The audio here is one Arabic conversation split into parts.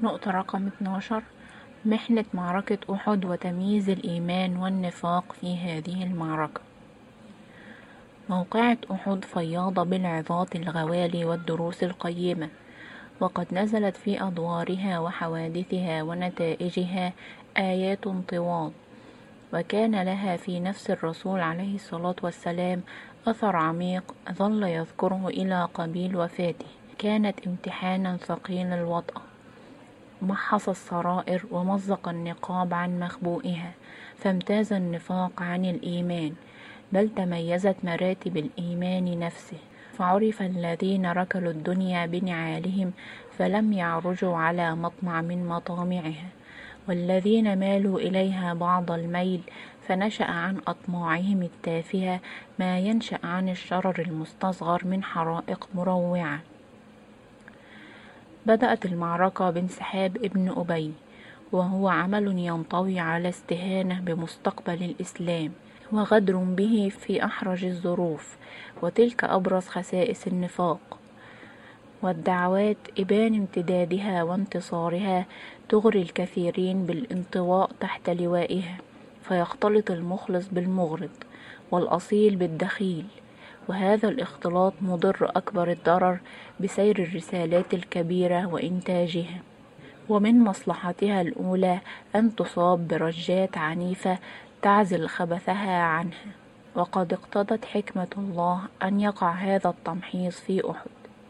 نقطة رقم 12: محنة معركة أحد وتمييز الإيمان والنفاق في هذه المعركة. موقعة أحد فياضة بالعظات الغوالي والدروس القيمة، وقد نزلت في أدوارها وحوادثها ونتائجها آيات طوال، وكان لها في نفس الرسول عليه الصلاة والسلام أثر عميق ظل يذكره إلى قبيل وفاته. كانت امتحانا ثقيل الوطأة، محص السرائر ومزق النقاب عن مخبوئها، فامتاز النفاق عن الإيمان، بل تميزت مراتب الإيمان نفسه، فعرف الذين ركلوا الدنيا بنعالهم فلم يعرجوا على مطمع من مطامعها، والذين مالوا إليها بعض الميل فنشأ عن أطماعهم التافهة ما ينشأ عن الشرر المستصغر من حرائق مروعة. بدأت المعركة بانسحاب ابن أبي، وهو عمل ينطوي على استهانة بمستقبل الإسلام وغدر به في أحرج الظروف، وتلك أبرز خسائس النفاق. والدعوات إبان امتدادها وانتصارها تغري الكثيرين بالانطواء تحت لوائها، فيختلط المخلص بالمغرض والأصيل بالدخيل، وهذا الاختلاط مضر أكبر الضرر بسير الرسالات الكبيرة وإنتاجها، ومن مصلحتها الأولى أن تصاب برجات عنيفة تعزل خبثها عنها، وقد اقتضت حكمة الله أن يقع هذا التمحيص في أحد.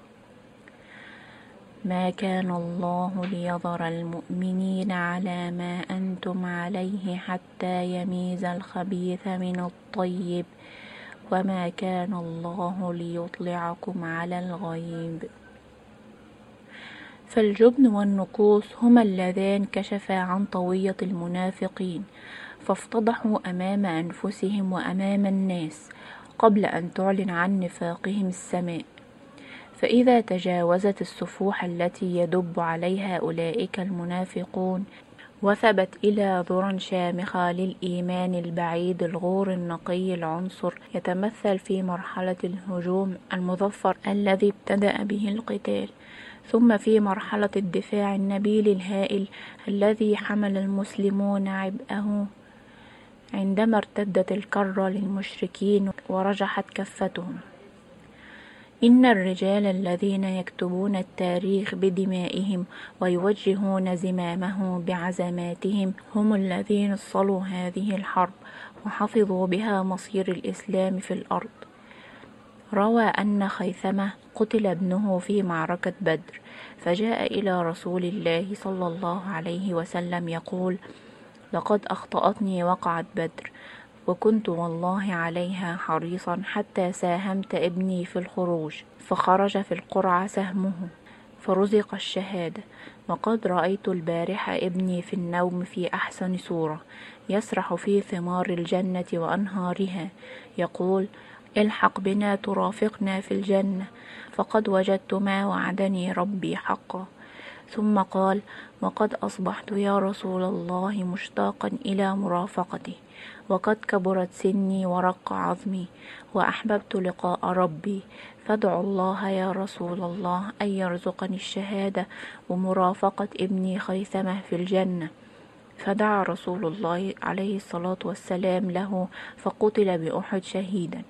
ما كان الله ليذر المؤمنين على ما أنتم عليه حتى يميز الخبيث من الطيب، وما كان الله ليطلعكم على الغيب. فالجبن والنكوص هما اللذان كشفا عن طوية المنافقين، فافتضحوا أمام أنفسهم وأمام الناس قبل أن تعلن عن نفاقهم السماء. فإذا تجاوزت السفوح التي يدب عليها أولئك المنافقون وثبت إلى ذرى شامخة للإيمان البعيد الغور النقي العنصر، يتمثل في مرحلة الهجوم المظفر الذي ابتدأ به القتال، ثم في مرحلة الدفاع النبيل الهائل الذي حمل المسلمون عبئه عندما ارتدت الكرة للمشركين ورجحت كفتهم. إن الرجال الذين يكتبون التاريخ بدمائهم ويوجهون زمامه بعزماتهم هم الذين صلوا هذه الحرب وحفظوا بها مصير الإسلام في الأرض. روى أن خيثمة قتل ابنه في معركة بدر، فجاء إلى رسول الله صلى الله عليه وسلم يقول: لقد أخطأتني وقعة بدر، وكنت والله عليها حريصا حتى ساهمت ابني في الخروج، فخرج في القرعة سهمه فرزق الشهادة، وقد رأيت البارحة ابني في النوم في أحسن صورة يسرح في ثمار الجنة وأنهارها، يقول: الحق بنا ترافقنا في الجنة، فقد وجدت ما وعدني ربي حقا. ثم قال: وقد أصبحت يا رسول الله مشتاقا إلى مرافقته، وقد كبرت سني ورق عظمي، وأحببت لقاء ربي، فادعوا الله يا رسول الله أن يرزقني الشهادة ومرافقة ابني خيثمة في الجنة. فدعا رسول الله عليه الصلاة والسلام له، فقتل بأحد شهيدا.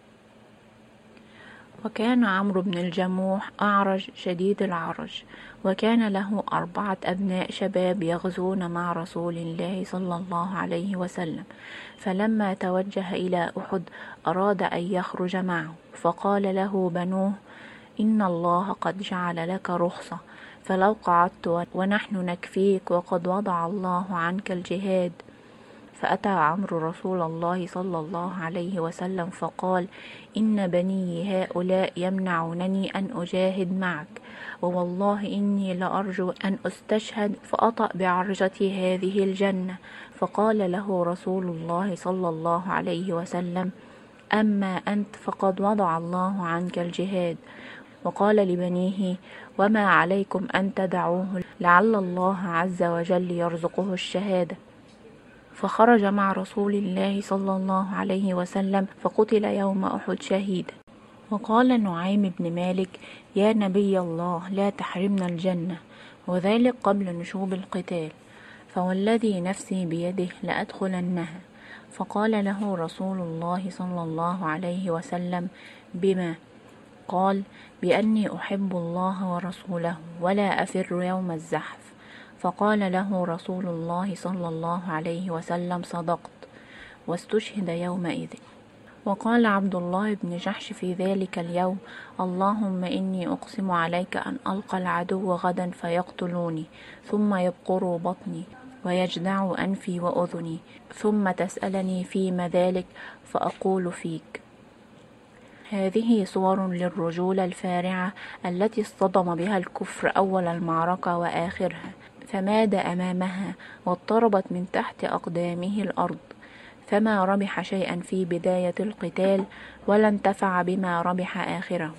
وكان عمرو بن الجموح أعرج شديد العرج، وكان له 4 أبناء شباب يغزون مع رسول الله صلى الله عليه وسلم، فلما توجه إلى أحد أراد أن يخرج معه، فقال له بنوه: إن الله قد جعل لك رخصة، فلو قعدت ونحن نكفيك وقد وضع الله عنك الجهاد. فأتى عمرو رسول الله صلى الله عليه وسلم فقال: إن بني هؤلاء يمنعونني أن أجاهد معك، ووالله إني لأرجو أن أستشهد فأطأ بعرجتي هذه الجنة. فقال له رسول الله صلى الله عليه وسلم: أما أنت فقد وضع الله عنك الجهاد. وقال لبنيه: وما عليكم أن تدعوه، لعل الله عز وجل يرزقه الشهادة. فخرج مع رسول الله صلى الله عليه وسلم، فقتل يوم أحد شهيدا. وقال نعيم بن مالك: يا نبي الله، لا تحرمنا الجنة، وذلك قبل نشوب القتال، فوالذي نفسي بيده لأدخلنها. فقال له رسول الله صلى الله عليه وسلم: بما؟ قال: بأني أحب الله ورسوله ولا أفر يوم الزحف. فقال له رسول الله صلى الله عليه وسلم: صدقت. واستشهد يومئذ. وقال عبد الله بن جحش في ذلك اليوم: اللهم إني أقسم عليك أن ألقى العدو غدا فيقتلوني، ثم يبقر بطني ويجدع أنفي وأذني، ثم تسألني فيما ذلك فأقول فيك. هذه صور للرجولة الفارعة التي اصطدم بها الكفر أول المعركة وآخرها، فماد أمامها واضطربت من تحت أقدامه الأرض، فما ربح شيئا في بداية القتال ولا انتفع بما ربح آخره.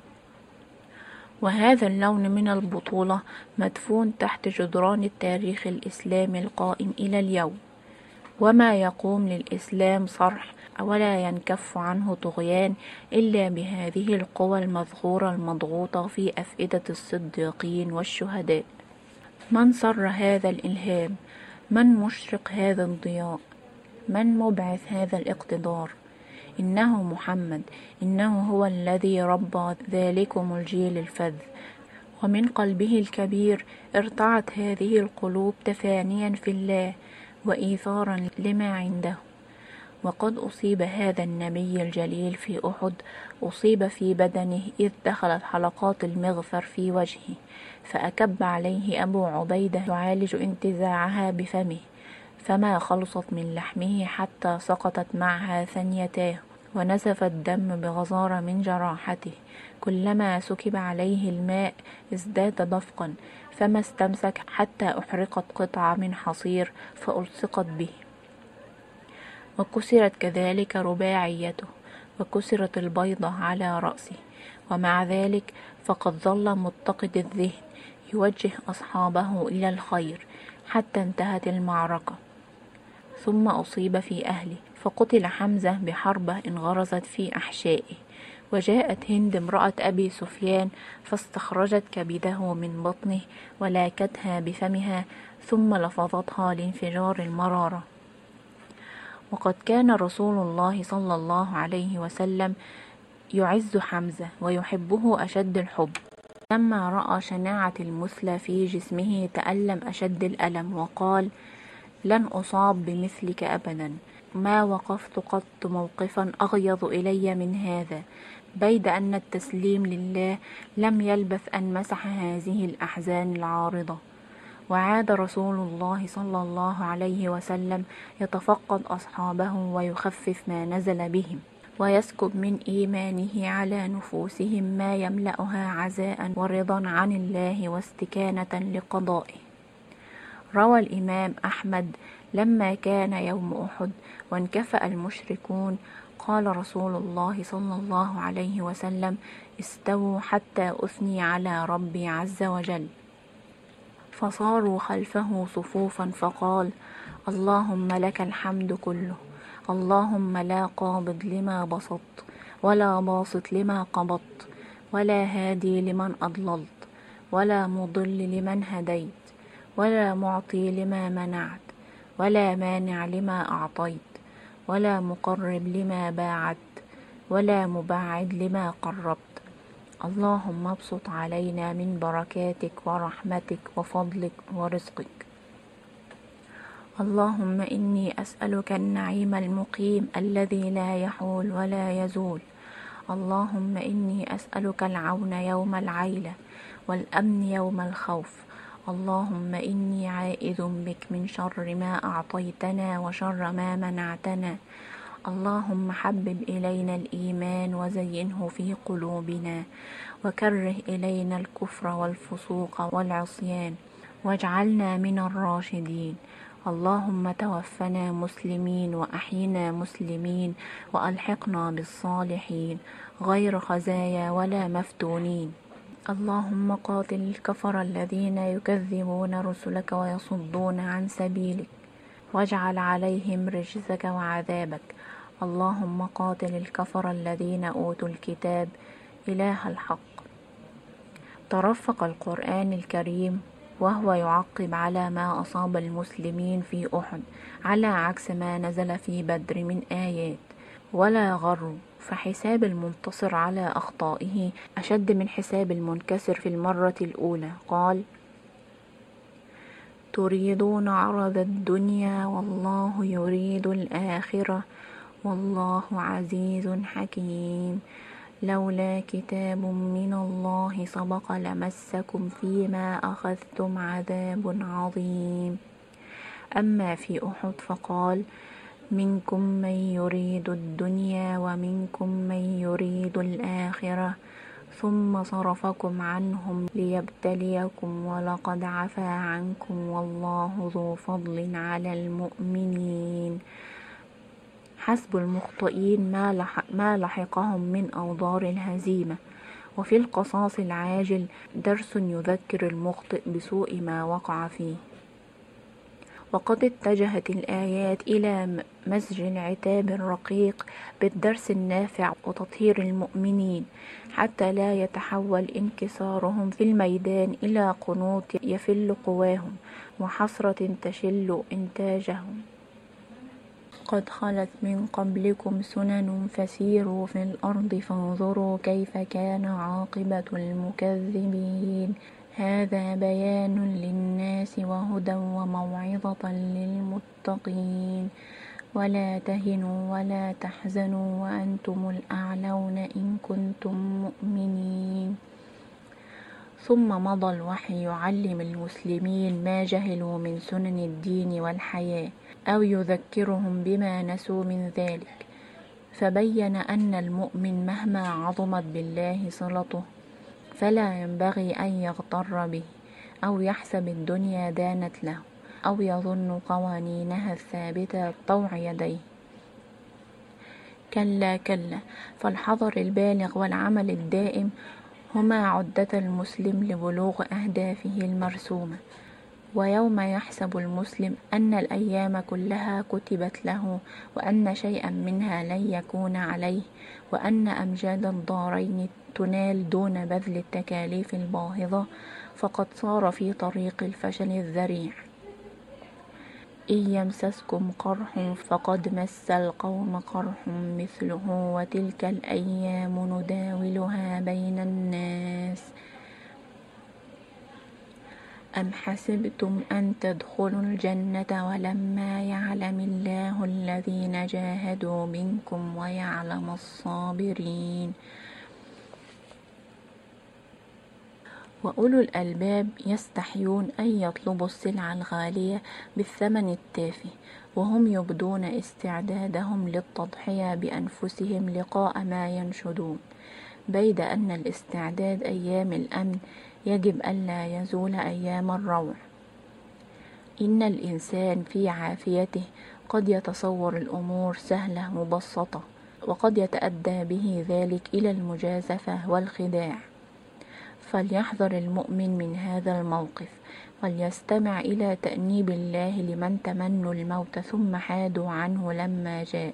وهذا اللون من البطولة مدفون تحت جدران التاريخ الإسلامي القائم إلى اليوم، وما يقوم للإسلام صرح ولا ينكف عنه طغيان إلا بهذه القوى المذخورة المضغوطة في أفئدة الصديقين والشهداء. من سر هذا الإلهام؟ من مشرق هذا الضياء؟ من مبعث هذا الاقتدار؟ إنه محمد، إنه هو الذي ربى ذلكم الجيل الفذ، ومن قلبه الكبير ارتعت هذه القلوب تفانيا في الله وإيثارا لما عنده. وقد أصيب هذا النبي الجليل في أحد، أصيب في بدنه إذ دخلت حلقات المغفر في وجهه، فأكب عليه أبو عبيدة يعالج انتزاعها بفمه، فما خلصت من لحمه حتى سقطت معها ثنيتاه، ونزف الدم بغزارة من جراحته. كلما سكب عليه الماء ازداد دفقا، فما استمسك حتى أحرقت قطعة من حصير فألصقت به. وكسرت كذلك رباعيته، وكسرت البيضة على رأسه، ومع ذلك فقد ظل متقد الذهن يوجه أصحابه إلى الخير حتى انتهت المعركة. ثم أصيب في أهله، فقتل حمزة بحربة انغرزت في أحشائه. وجاءت هند امرأة أبي سفيان فاستخرجت كبده من بطنه ولاكتها بفمها، ثم لفظتها لانفجار المرارة. وقد كان رسول الله صلى الله عليه وسلم يعز حمزة ويحبه أشد الحب. لما رأى شناعة المثلى في جسمه تألم أشد الألم، وقال: لن أصاب بمثلك أبدا، ما وقفت قط موقفا أغيظ إلي من هذا، بيد أن التسليم لله لم يلبث أن مسح هذه الأحزان العارضة. وعاد رسول الله صلى الله عليه وسلم يتفقد أصحابه ويخفف ما نزل بهم، ويسكب من إيمانه على نفوسهم ما يملأها عزاء ورضا عن الله واستكانة لقضائه. روى الإمام أحمد: لما كان يوم أحد وانكفأ المشركون، قال رسول الله صلى الله عليه وسلم: استووا حتى أثني على ربي عز وجل. فصاروا خلفه صفوفا، فقال: اللهم لك الحمد كله، اللهم لا قابض لما بسطت، ولا باسط لما قبضت، ولا هادي لمن أضللت، ولا مضل لمن هديت، ولا معطي لما منعت، ولا مانع لما أعطيت، ولا مقرب لما باعدت، ولا مبعد لما قربت. اللهم ابسط علينا من بركاتك ورحمتك وفضلك ورزقك. اللهم إني أسألك النعيم المقيم الذي لا يحول ولا يزول. اللهم إني أسألك العون يوم العيلة والأمن يوم الخوف. اللهم إني عائذ بك من شر ما أعطيتنا وشر ما منعتنا. اللهم حبب إلينا الإيمان وزينه في قلوبنا، وكره إلينا الكفر والفسوق والعصيان، واجعلنا من الراشدين. اللهم توفنا مسلمين وأحينا مسلمين، وألحقنا بالصالحين غير خزايا ولا مفتونين. اللهم قاتل الكفر الذين يكذبون رسلك ويصدون عن سبيلك، واجعل عليهم رجزك وعذابك. اللهم قاتل الكفر الذين أوتوا الكتاب إله الحق. ترفق القرآن الكريم وهو يعقب على ما أصاب المسلمين في أحد على عكس ما نزل في بدر من آيات. ولا غروا، فحساب المنتصر على أخطائه أشد من حساب المنكسر في المرة الأولى. قال: تريدون عرض الدنيا والله يريد الآخرة والله عزيز حكيم، لولا كتاب من الله سبق لمسكم فيما أخذتم عذاب عظيم. أما في أحد فقال: منكم من يريد الدنيا ومنكم من يريد الآخرة ثم صرفكم عنهم ليبتليكم ولقد عفا عنكم والله ذو فضل على المؤمنين. حسب المخطئين ما لحقهم من أوضار الهزيمة. وفي القصاص العاجل درس يذكر المخطئ بسوء ما وقع فيه. وقد اتجهت الآيات إلى مزج العتاب الرقيق بالدرس النافع وتطهير المؤمنين حتى لا يتحول انكسارهم في الميدان إلى قنوط يفل قواهم وحسرة تشل إنتاجهم. قد خلت من قبلكم سنن فسيروا في الأرض فانظروا كيف كان عاقبة المكذبين. هذا بيان للناس وهدى وموعظة للمتقين. ولا تهنوا ولا تحزنوا وأنتم الأعلون إن كنتم مؤمنين. ثم مضى الوحي يعلم المسلمين ما جهلوا من سنن الدين والحياة أو يذكرهم بما نسوا من ذلك، فبين أن المؤمن مهما عظمت بالله صلته فلا ينبغي أن يغتر به أو يحسب الدنيا دانت له أو يظن قوانينها الثابتة طوع يديه. كلا كلا، فالحذر البالغ والعمل الدائم هما عدة المسلم لبلوغ أهدافه المرسومة. ويوم يحسب المسلم أن الأيام كلها كتبت له وأن شيئا منها لن يكون عليه وأن أمجاد الدارين تنال دون بذل التكاليف الباهظة، فقد صار في طريق الفشل الذريع. إن يمسسكم قرح فقد مس القوم قرح مثله وتلك الأيام نداولها بين الناس. أم حسبتم أن تدخلوا الجنة ولما يعلم الله الذين جاهدوا منكم ويعلم الصابرين. وأولو الألباب يستحيون أن يطلبوا السلع الغالية بالثمن التافه، وهم يبدون استعدادهم للتضحية بأنفسهم لقاء ما ينشدون، بيد أن الاستعداد أيام الأمن يجب ألا يزول أيام الروع. إن الإنسان في عافيته قد يتصور الأمور سهلة مبسطة، وقد يتأدى به ذلك إلى المجازفة والخداع. فليحذر المؤمن من هذا الموقف، وليستمع إلى تأنيب الله لمن تمنوا الموت ثم حادوا عنه لما جاء.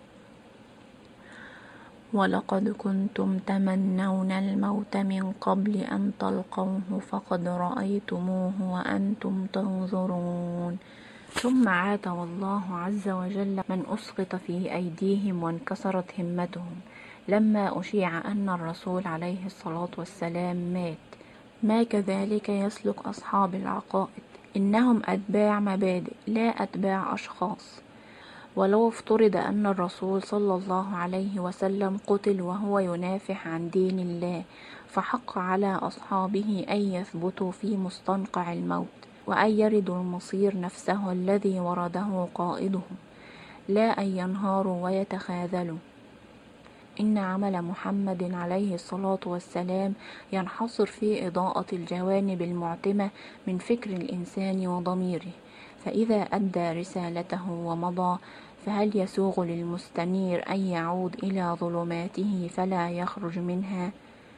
ولقد كنتم تمنون الموت من قبل أن تلقوه فقد رأيتموه وأنتم تنظرون. ثم عاتب الله عز وجل من أسقط في أيديهم وانكسرت همتهم لما أشيع أن الرسول عليه الصلاة والسلام مات. ما كذلك يسلك أصحاب العقائد، إنهم أتباع مبادئ لا أتباع أشخاص. ولو افترض أن الرسول صلى الله عليه وسلم قتل وهو ينافح عن دين الله، فحق على أصحابه أن يثبتوا في مستنقع الموت وأن يردوا المصير نفسه الذي ورده قائدهم، لا أن ينهاروا ويتخاذلوا. إن عمل محمد عليه الصلاة والسلام ينحصر في إضاءة الجوانب المعتمة من فكر الإنسان وضميره، فإذا أدى رسالته ومضى فهل يسوغ للمستنير أن يعود إلى ظلماته فلا يخرج منها؟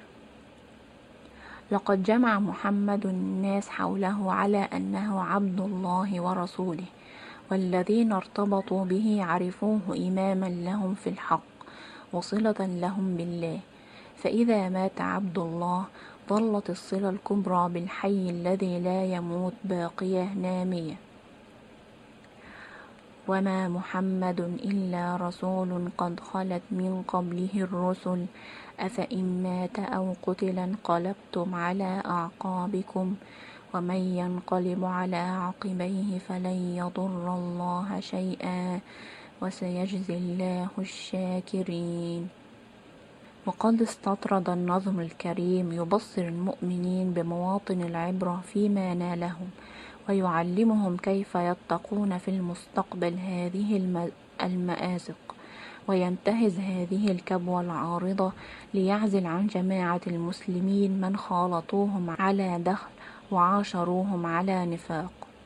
لقد جمع محمد الناس حوله على أنه عبد الله ورسوله، والذين ارتبطوا به عرفوه إماما لهم في الحق وصلة لهم بالله. فإذا مات عبد الله ظلت الصلة الكبرى بالحي الذي لا يموت باقية نامية. وما محمد إلا رسول قد خلت من قبله الرسل أفإن مات أو قتل انقلبتم على أعقابكم ومن ينقلب على عقبيه فلن يضر الله شيئا وسيجزي الله الشاكرين. وقد استطرد النظم الكريم يبصر المؤمنين بمواطن العبرة فيما نالهم، ويعلمهم كيف يتقون في المستقبل هذه المآزق، وينتهز هذه الكبوة العارضة ليعزل عن جماعة المسلمين من خالطوهم على دخل وعاشروهم على نفاق.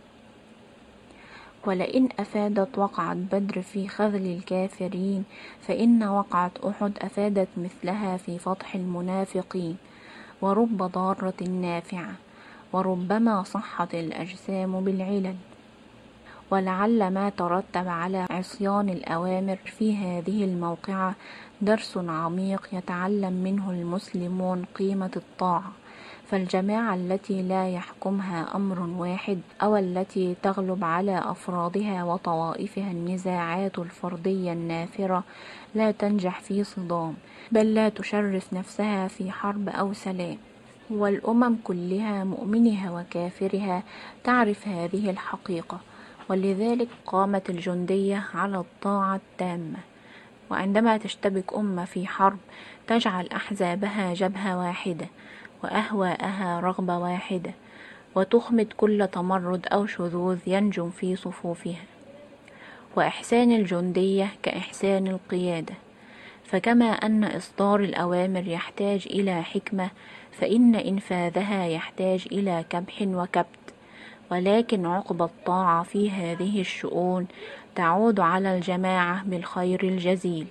ولئن أفادت وقعة بدر في خذل الكافرين فإن وقعة أحد أفادت مثلها في فتح المنافقين، ورب ضارة نافعة، وربما صحت الأجسام بالعلل. ولعل ما ترتب على عصيان الأوامر في هذه الموقعة درس عميق يتعلم منه المسلمون قيمة الطاعة، فالجماعة التي لا يحكمها أمر واحد أو التي تغلب على أفرادها وطوائفها النزاعات الفردية النافرة لا تنجح في صدام، بل لا تشرف نفسها في حرب أو سلام. والأمم كلها مؤمنها وكافرها تعرف هذه الحقيقة، ولذلك قامت الجندية على الطاعة التامة. وعندما تشتبك أمة في حرب تجعل أحزابها جبهة واحدة وأهواءها رغبة واحدة، وتخمد كل تمرد أو شذوذ ينجم في صفوفها. وإحسان الجندية كإحسان القيادة، فكما أن إصدار الأوامر يحتاج إلى حكمة فإن إنفاذها يحتاج إلى كبح وكبت، ولكن عقب الطاعة في هذه الشؤون تعود على الجماعة بالخير الجزيل.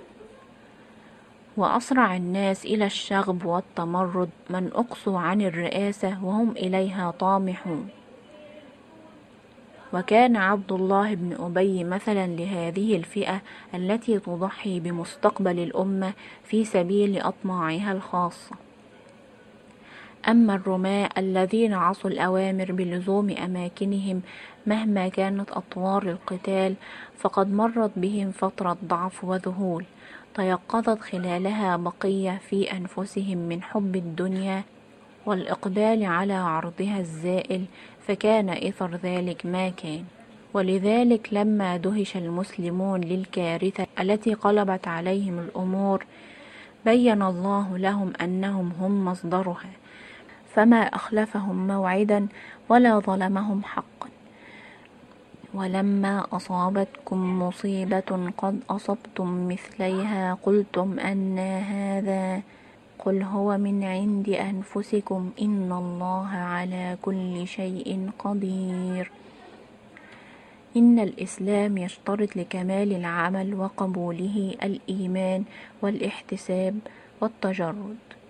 وأسرع الناس إلى الشغب والتمرد من أقصوا عن الرئاسة وهم إليها طامحون. وكان عبد الله بن أبي مثلا لهذه الفئة التي تضحي بمستقبل الأمة في سبيل أطماعها الخاصة. أما الرماة الذين عصوا الأوامر بلزوم أماكنهم مهما كانت أطوار القتال فقد مرت بهم فترة ضعف وذهول تيقظت خلالها بقية في أنفسهم من حب الدنيا والإقبال على عرضها الزائل، فكان إثر ذلك ما كان. ولذلك لما دهش المسلمون للكارثة التي قلبت عليهم الأمور بين الله لهم أنهم هم مصدرها، فما أخلفهم موعدا ولا ظلمهم حقا. ولما أصابتكم مصيبة قد أصبتم مثليها قلتم أنى هذا قل هو من عند أنفسكم إن الله على كل شيء قدير. إن الإسلام يشترط لكمال العمل وقبوله الإيمان والاحتساب والتجرد.